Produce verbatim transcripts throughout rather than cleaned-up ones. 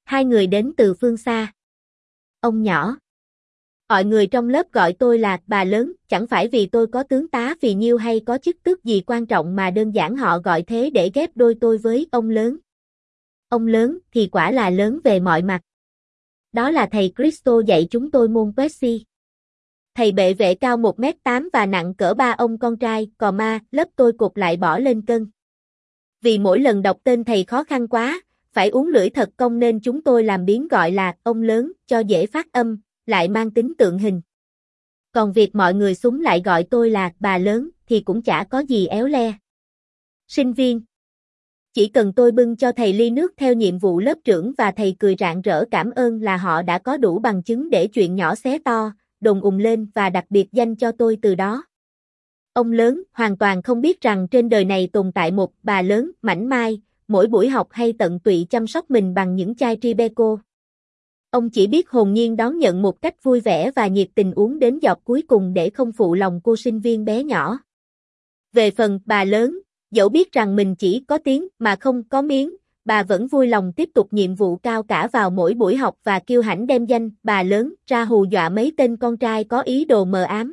Hai người đến từ phương xa. Ông nhỏ. Mọi người trong lớp gọi tôi là bà lớn, chẳng phải vì tôi có tướng tá phì nhiêu hay có chức tước gì quan trọng mà đơn giản họ gọi thế để ghép đôi tôi với ông lớn. Ông lớn thì quả là lớn về mọi mặt. Đó là thầy Cristo dạy chúng tôi môn Percy. Thầy bệ vệ cao một mét tám và nặng cỡ ba ông con trai, cò ma, lớp tôi cột lại bỏ lên cân. Vì mỗi lần đọc tên thầy khó khăn quá, phải uốn lưỡi thật cong nên chúng tôi làm biến gọi là ông lớn cho dễ phát âm, lại mang tính tượng hình. Còn việc mọi người súng lại gọi tôi là bà lớn thì cũng chả có gì éo le. Sinh viên. Chỉ cần tôi bưng cho thầy ly nước theo nhiệm vụ lớp trưởng và thầy cười rạng rỡ cảm ơn là họ đã có đủ bằng chứng để chuyện nhỏ xé to, đồn ùm lên và đặt biệt danh cho tôi từ đó. Ông lớn hoàn toàn không biết rằng trên đời này tồn tại một bà lớn mảnh mai, mỗi buổi học hay tận tụy chăm sóc mình bằng những chai Tribeco. Ông chỉ biết hồn nhiên đón nhận một cách vui vẻ và nhiệt tình uống đến giọt cuối cùng để không phụ lòng cô sinh viên bé nhỏ. Về phần bà lớn, dẫu biết rằng mình chỉ có tiếng mà không có miếng, bà vẫn vui lòng tiếp tục nhiệm vụ cao cả vào mỗi buổi học và kiêu hãnh đem danh bà lớn ra hù dọa mấy tên con trai có ý đồ mờ ám.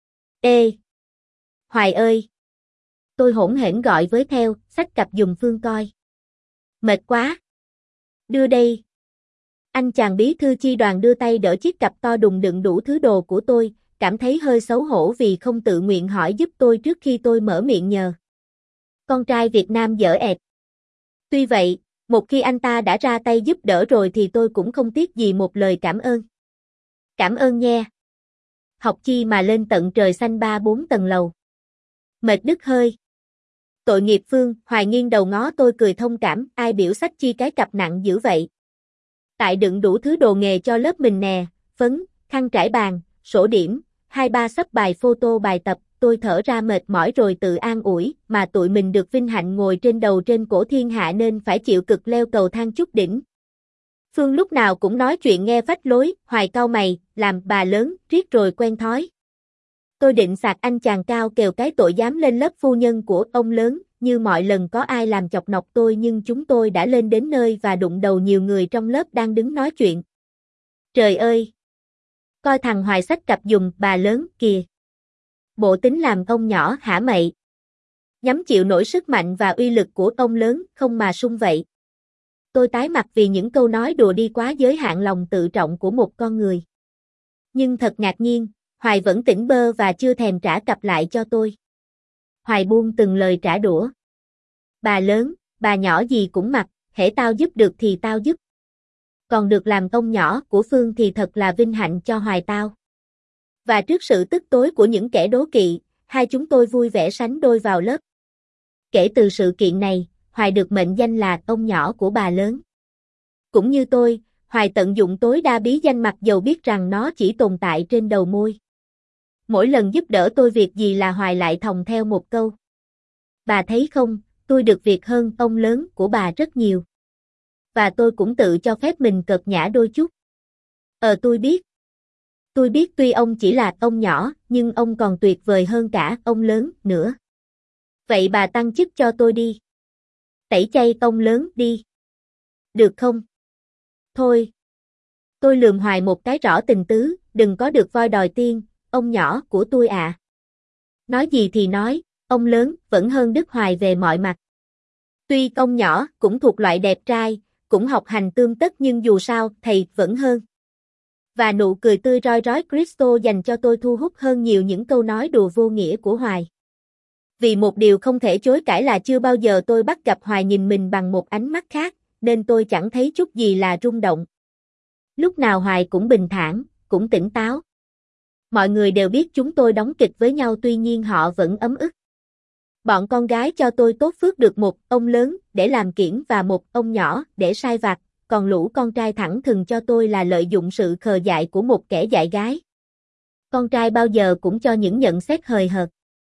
Ê! Hoài ơi! Tôi hỗn hển gọi với theo, xách cặp giùm Phương coi. Mệt quá! Đưa đây! Anh chàng bí thư chi đoàn đưa tay đỡ chiếc cặp to đùng đựng đủ thứ đồ của tôi, cảm thấy hơi xấu hổ vì không tự nguyện hỏi giúp tôi trước khi tôi mở miệng nhờ. Con trai Việt Nam dở ẹt. Tuy vậy, một khi anh ta đã ra tay giúp đỡ rồi thì tôi cũng không tiếc gì một lời cảm ơn. Cảm ơn nha. Học chi mà lên tận trời xanh ba bốn tầng lầu. Mệt đứt hơi. Tội nghiệp Phương, Hoài nghiêng đầu ngó tôi cười thông cảm, ai biểu xách chi cái cặp nặng dữ vậy. Tại đựng đủ thứ đồ nghề cho lớp mình nè, phấn, khăn trải bàn, sổ điểm, hai ba xấp bài photo bài tập, tôi thở ra mệt mỏi rồi tự an ủi, mà tụi mình được vinh hạnh ngồi trên đầu trên cổ thiên hạ nên phải chịu cực leo cầu thang chút đỉnh. Phương lúc nào cũng nói chuyện nghe phách lối, Hoài cau mày, làm bà lớn, riết rồi quen thói. Tôi định sạc anh chàng cao kèo cái tội dám lên lớp phu nhân của ông lớn, như mọi lần có ai làm chọc nọc tôi nhưng chúng tôi đã lên đến nơi và đụng đầu nhiều người trong lớp đang đứng nói chuyện. Trời ơi! Coi thằng Hoài xách cặp dùng bà lớn kìa. Bộ tính làm ông nhỏ hả mậy? Nhắm chịu nổi sức mạnh và uy lực của ông lớn không mà sung vậy. Tôi tái mặt vì những câu nói đùa đi quá giới hạn lòng tự trọng của một con người. Nhưng thật ngạc nhiên, Hoài vẫn tỉnh bơ và chưa thèm trả cặp lại cho tôi. Hoài buông từng lời trả đũa. Bà lớn, bà nhỏ gì cũng mặc, hễ tao giúp được thì tao giúp. Còn được làm ông nhỏ của Phương thì thật là vinh hạnh cho Hoài tao. Và trước sự tức tối của những kẻ đố kỵ, hai chúng tôi vui vẻ sánh đôi vào lớp. Kể từ sự kiện này, Hoài được mệnh danh là ông nhỏ của bà lớn. Cũng như tôi, Hoài tận dụng tối đa bí danh mặc dầu biết rằng nó chỉ tồn tại trên đầu môi. Mỗi lần giúp đỡ tôi việc gì là Hoài lại thòng theo một câu. Bà thấy không, tôi được việc hơn ông lớn của bà rất nhiều. Và tôi cũng tự cho phép mình cợt nhã đôi chút. Ờ tôi biết. Tôi biết tuy ông chỉ là ông nhỏ, nhưng ông còn tuyệt vời hơn cả ông lớn nữa. Vậy bà tăng chức cho tôi đi. Tẩy chay ông lớn đi. Được không? Thôi. Tôi lườm Hoài một cái rõ tình tứ, đừng có được voi đòi tiên, ông nhỏ của tôi à. Nói gì thì nói, ông lớn vẫn hơn Đức Hoài về mọi mặt. Tuy ông nhỏ cũng thuộc loại đẹp trai, cũng học hành tươm tất nhưng dù sao thầy vẫn hơn. Và nụ cười tươi roi rói Cristo dành cho tôi thu hút hơn nhiều những câu nói đùa vô nghĩa của Hoài. Vì một điều không thể chối cãi là chưa bao giờ tôi bắt gặp Hoài nhìn mình bằng một ánh mắt khác, nên tôi chẳng thấy chút gì là rung động. Lúc nào Hoài cũng bình thản, cũng tỉnh táo. Mọi người đều biết chúng tôi đóng kịch với nhau tuy nhiên họ vẫn ấm ức. Bọn con gái cho tôi tốt phước được một ông lớn để làm kiểng và một ông nhỏ để sai vặt, còn lũ con trai thẳng thừng cho tôi là lợi dụng sự khờ dại của một kẻ dại gái. Con trai bao giờ cũng cho những nhận xét hời hợt.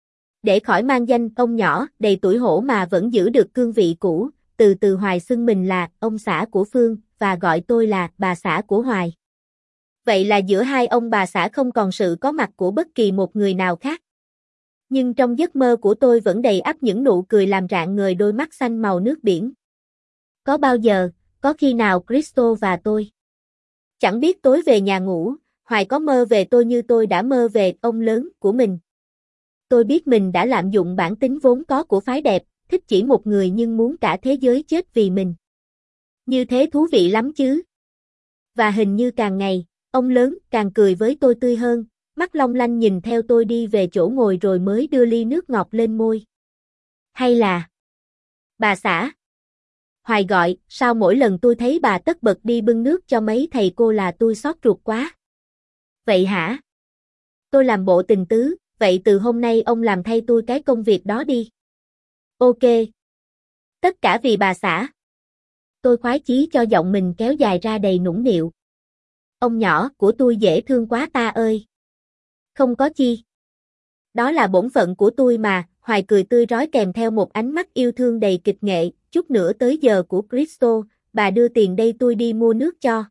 Để khỏi mang danh ông nhỏ đầy tuổi hổ mà vẫn giữ được cương vị cũ, từ từ Hoài xưng mình là ông xã của Phương và gọi tôi là bà xã của Hoài. Vậy là giữa hai ông bà xã không còn sự có mặt của bất kỳ một người nào khác. Nhưng trong giấc mơ của tôi vẫn đầy ắp những nụ cười làm rạng ngời đôi mắt xanh màu nước biển. Có bao giờ, có khi nào Crystal và tôi chẳng biết tối về nhà ngủ, Hoài có mơ về tôi như tôi đã mơ về ông lớn của mình. Tôi biết mình đã lạm dụng bản tính vốn có của phái đẹp, thích chỉ một người nhưng muốn cả thế giới chết vì mình. Như thế thú vị lắm chứ. Và hình như càng ngày, ông lớn càng cười với tôi tươi hơn, mắt long lanh nhìn theo tôi đi về chỗ ngồi rồi mới đưa ly nước ngọt lên môi. Hay là... Bà xã. Hoài gọi, sao mỗi lần tôi thấy bà tất bật đi bưng nước cho mấy thầy cô là tôi xót ruột quá. Vậy hả? Tôi làm bộ tình tứ, vậy từ hôm nay ông làm thay tôi cái công việc đó đi. Ok. Tất cả vì bà xã. Tôi khoái chí cho giọng mình kéo dài ra đầy nũng nịu. Ông nhỏ của tôi dễ thương quá ta ơi. Không có chi. Đó là bổn phận của tôi mà, Hoài cười tươi rói kèm theo một ánh mắt yêu thương đầy kịch nghệ, chút nữa tới giờ của Crystal, bà đưa tiền đây tôi đi mua nước cho.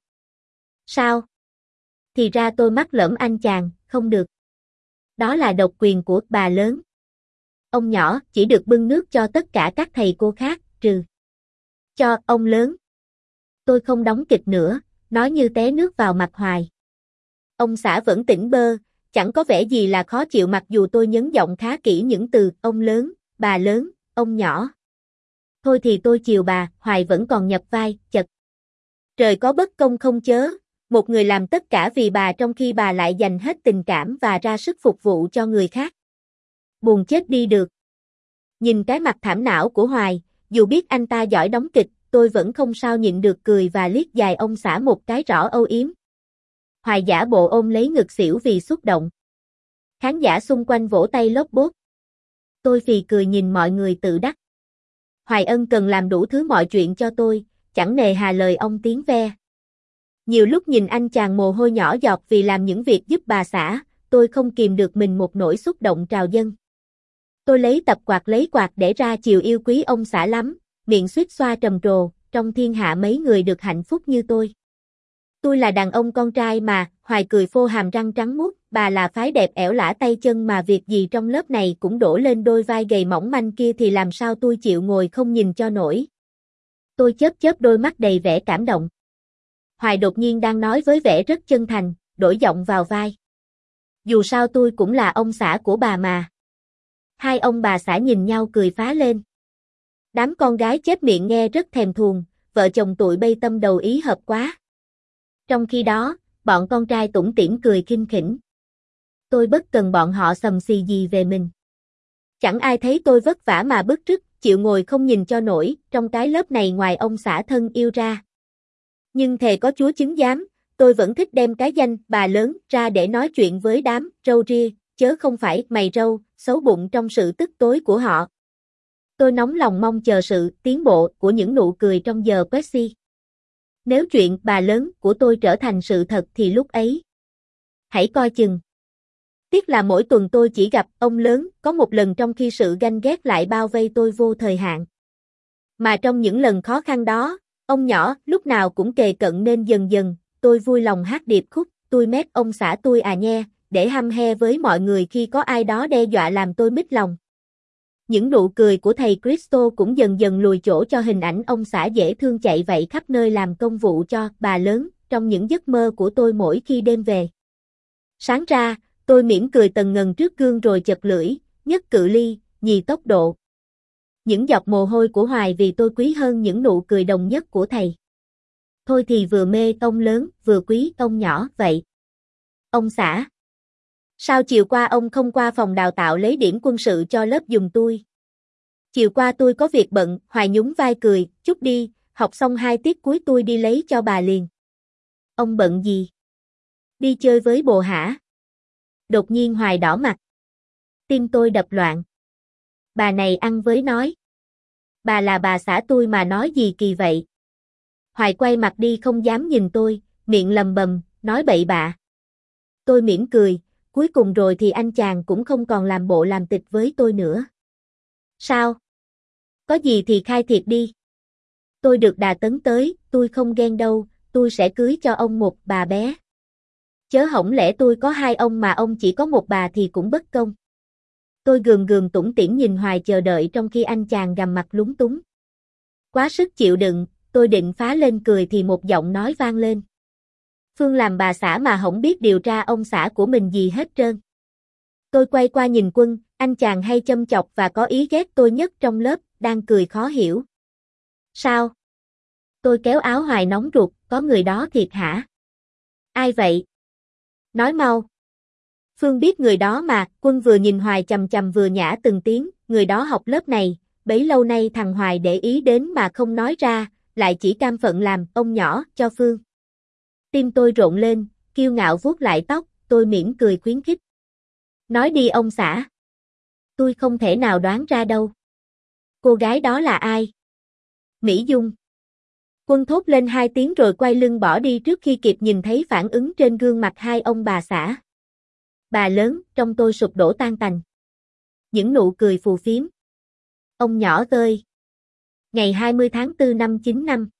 Sao? Thì ra tôi mắc lỡm anh chàng, không được. Đó là độc quyền của bà lớn. Ông nhỏ chỉ được bưng nước cho tất cả các thầy cô khác, trừ cho ông lớn. Tôi không đóng kịch nữa, nói như té nước vào mặt Hoài. Ông xã vẫn tỉnh bơ, chẳng có vẻ gì là khó chịu mặc dù tôi nhấn giọng khá kỹ những từ ông lớn, bà lớn, ông nhỏ. Thôi thì tôi chiều bà, Hoài vẫn còn nhập vai, chật. Trời có bất công không chớ, một người làm tất cả vì bà trong khi bà lại dành hết tình cảm và ra sức phục vụ cho người khác. Buồn chết đi được. Nhìn cái mặt thảm não của Hoài, dù biết anh ta giỏi đóng kịch, tôi vẫn không sao nhịn được cười và liếc dài ông xã một cái rõ âu yếm. Hoài giả bộ ôm lấy ngực xỉu vì xúc động. Khán giả xung quanh vỗ tay lốp bốp. Tôi phì cười nhìn mọi người tự đắc. Hoài ân cần làm đủ thứ mọi chuyện cho tôi, chẳng nề hà lời ông tiếng ve. Nhiều lúc nhìn anh chàng mồ hôi nhỏ giọt vì làm những việc giúp bà xã, tôi không kìm được mình một nỗi xúc động trào dâng. Tôi lấy tập quạt lấy quạt để ra chiều yêu quý ông xã lắm, miệng suýt xoa trầm trồ, trong thiên hạ mấy người được hạnh phúc như tôi. Tôi là đàn ông con trai mà, Hoài cười phô hàm răng trắng muốt, bà là phái đẹp ẻo lả tay chân mà việc gì trong lớp này cũng đổ lên đôi vai gầy mỏng manh kia thì làm sao tôi chịu ngồi không nhìn cho nổi. Tôi chớp chớp đôi mắt đầy vẻ cảm động. Hoài đột nhiên đang nói với vẻ rất chân thành, đổi giọng vào vai. Dù sao tôi cũng là ông xã của bà mà. Hai ông bà xã nhìn nhau cười phá lên. Đám con gái chép miệng nghe rất thèm thuồng, vợ chồng tụi bay tâm đầu ý hợp quá. Trong khi đó, bọn con trai tủm tỉm cười khinh khỉnh. Tôi bất cần bọn họ sầm xì gì về mình. Chẳng ai thấy tôi vất vả mà bức rứt, chịu ngồi không nhìn cho nổi, trong cái lớp này ngoài ông xã thân yêu ra. Nhưng thề có Chúa chứng giám, tôi vẫn thích đem cái danh bà lớn ra để nói chuyện với đám râu ria, chớ không phải mày râu, xấu bụng trong sự tức tối của họ. Tôi nóng lòng mong chờ sự tiến bộ của những nụ cười trong giờ Quexi. Nếu chuyện bà lớn của tôi trở thành sự thật thì lúc ấy, hãy coi chừng. Tiếc là mỗi tuần tôi chỉ gặp ông lớn có một lần trong khi sự ganh ghét lại bao vây tôi vô thời hạn. Mà trong những lần khó khăn đó, ông nhỏ lúc nào cũng kề cận nên dần dần, tôi vui lòng hát điệp khúc, tôi mét ông xã tôi à nhe, để hăm he với mọi người khi có ai đó đe dọa làm tôi mít lòng. Những nụ cười của thầy Crystal cũng dần dần lùi chỗ cho hình ảnh ông xã dễ thương chạy vậy khắp nơi làm công vụ cho bà lớn, trong những giấc mơ của tôi mỗi khi đêm về. Sáng ra, tôi mỉm cười tần ngần trước gương rồi chật lưỡi, nhất cự ly, nhì tốc độ. Những giọt mồ hôi của Hoài vì tôi quý hơn những nụ cười đồng nhất của thầy. Thôi thì vừa mê ông lớn, vừa quý ông nhỏ vậy. Ông xã. Sao chiều qua ông không qua phòng đào tạo lấy điểm quân sự cho lớp giùm tôi? Chiều qua tôi có việc bận, Hoài nhún vai cười, chút đi, học xong hai tiết cuối tôi đi lấy cho bà liền. Ông bận gì? Đi chơi với bồ hả? Đột nhiên Hoài đỏ mặt. Tim tôi đập loạn. Bà này ăn với nói. Bà là bà xã tôi mà nói gì kỳ vậy? Hoài quay mặt đi không dám nhìn tôi, miệng lầm bầm, nói bậy bạ. Tôi mỉm cười, cuối cùng rồi thì anh chàng cũng không còn làm bộ làm tịch với tôi nữa. Sao? Có gì thì khai thiệt đi. Tôi được đà tấn tới, tôi không ghen đâu, tôi sẽ cưới cho ông một bà bé. Chớ hổng lẽ tôi có hai ông mà ông chỉ có một bà thì cũng bất công. Tôi gườm gườm tủm tỉm nhìn Hoài chờ đợi trong khi anh chàng gằm mặt lúng túng. Quá sức chịu đựng, tôi định phá lên cười thì một giọng nói vang lên. Phương làm bà xã mà không biết điều tra ông xã của mình gì hết trơn. Tôi quay qua nhìn Quân, anh chàng hay châm chọc và có ý ghét tôi nhất trong lớp, đang cười khó hiểu. Sao? Tôi kéo áo Hoài nóng ruột, có người đó thiệt hả? Ai vậy? Nói mau. Phương biết người đó mà, Quân vừa nhìn Hoài chằm chằm vừa nhả từng tiếng, người đó học lớp này, bấy lâu nay thằng Hoài để ý đến mà không nói ra, lại chỉ cam phận làm ông nhỏ cho Phương. Tim tôi rộn lên, kiêu ngạo vuốt lại tóc, tôi mỉm cười khuyến khích. Nói đi ông xã. Tôi không thể nào đoán ra đâu. Cô gái đó là ai? Mỹ Dung. Quân thốt lên hai tiếng rồi quay lưng bỏ đi trước khi kịp nhìn thấy phản ứng trên gương mặt hai ông bà xã. Bà lớn, trong tôi sụp đổ tan tành. Những nụ cười phù phiếm. Ông nhỏ ơi. Ngày hai mươi tháng tư năm chín năm.